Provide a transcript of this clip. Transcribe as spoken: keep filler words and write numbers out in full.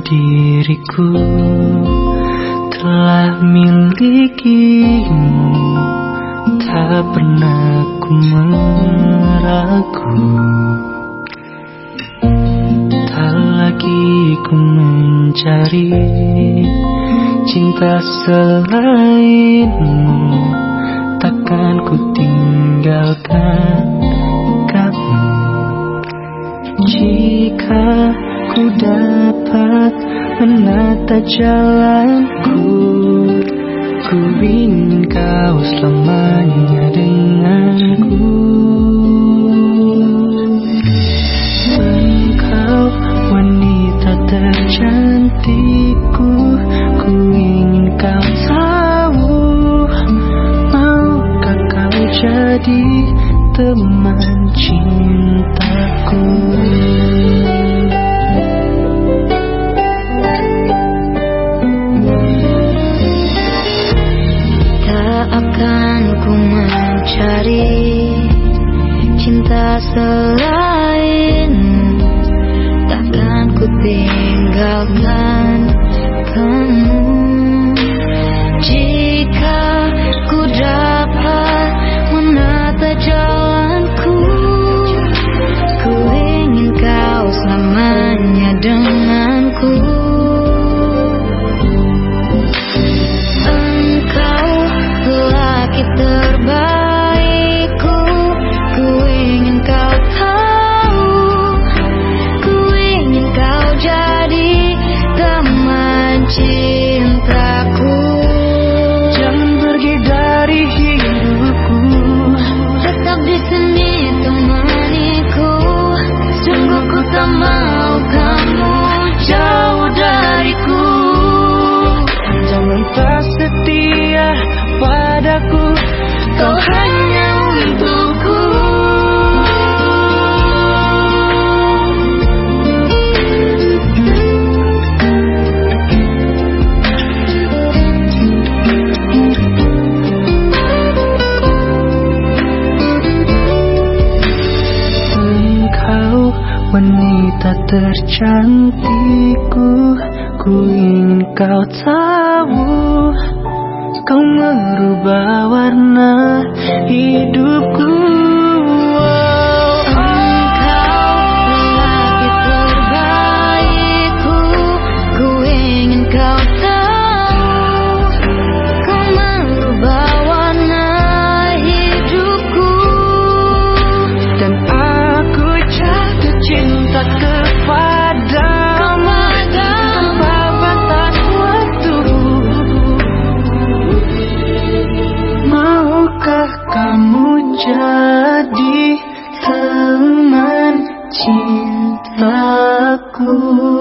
diriku telah milikimu, tak pernah ku meragu. Tak lagi ku mencari cinta selainmu, takkan ku tinggalkan kamu. Jika ku dapat menata jalanku, ku ingin kau selamanya denganku. Engkau wanita tercantikku, ku ingin kau tahu, maukah kau jadi teman cintaku. Tak akan ku mencari cinta selainmu, takkan ku tinggalkan kamu. Jika ku dapat menata jalanku, ku ingin kau selamanya denganku. Engkau lelaki terbaikku, ku ingin kau tahu, ku ingin kau jadi teman cintaku. Jangan pergi dari hidupku, Tetap di sini temaniku. Sungguh ku tak mau kamu jauh dariku. jangan tak setia padaku, Kau hanya untukku. Engkau wanita tercantikku, ku ingin kau tahu, kau merubah warna hidupku. Engkau lelaki terbaikku, ku ingin kau tahu, kau merubah warna hidupku. Dan aku jatuh cinta kepadamu tanpa batas waktu. Maukah kamu jadi teman cintaku?